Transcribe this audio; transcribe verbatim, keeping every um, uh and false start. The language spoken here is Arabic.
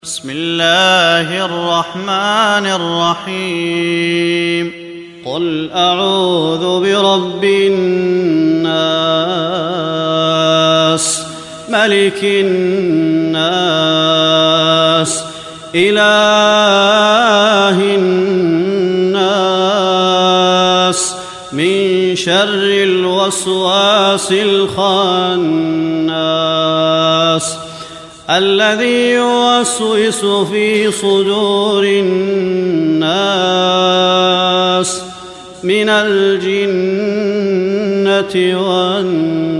بسم الله الرحمن الرحيم قل أعوذ برب الناس ملك الناس إله الناس من شر الوسواس الخناس الذي يوسوس في صدور الناس من الجنة والناس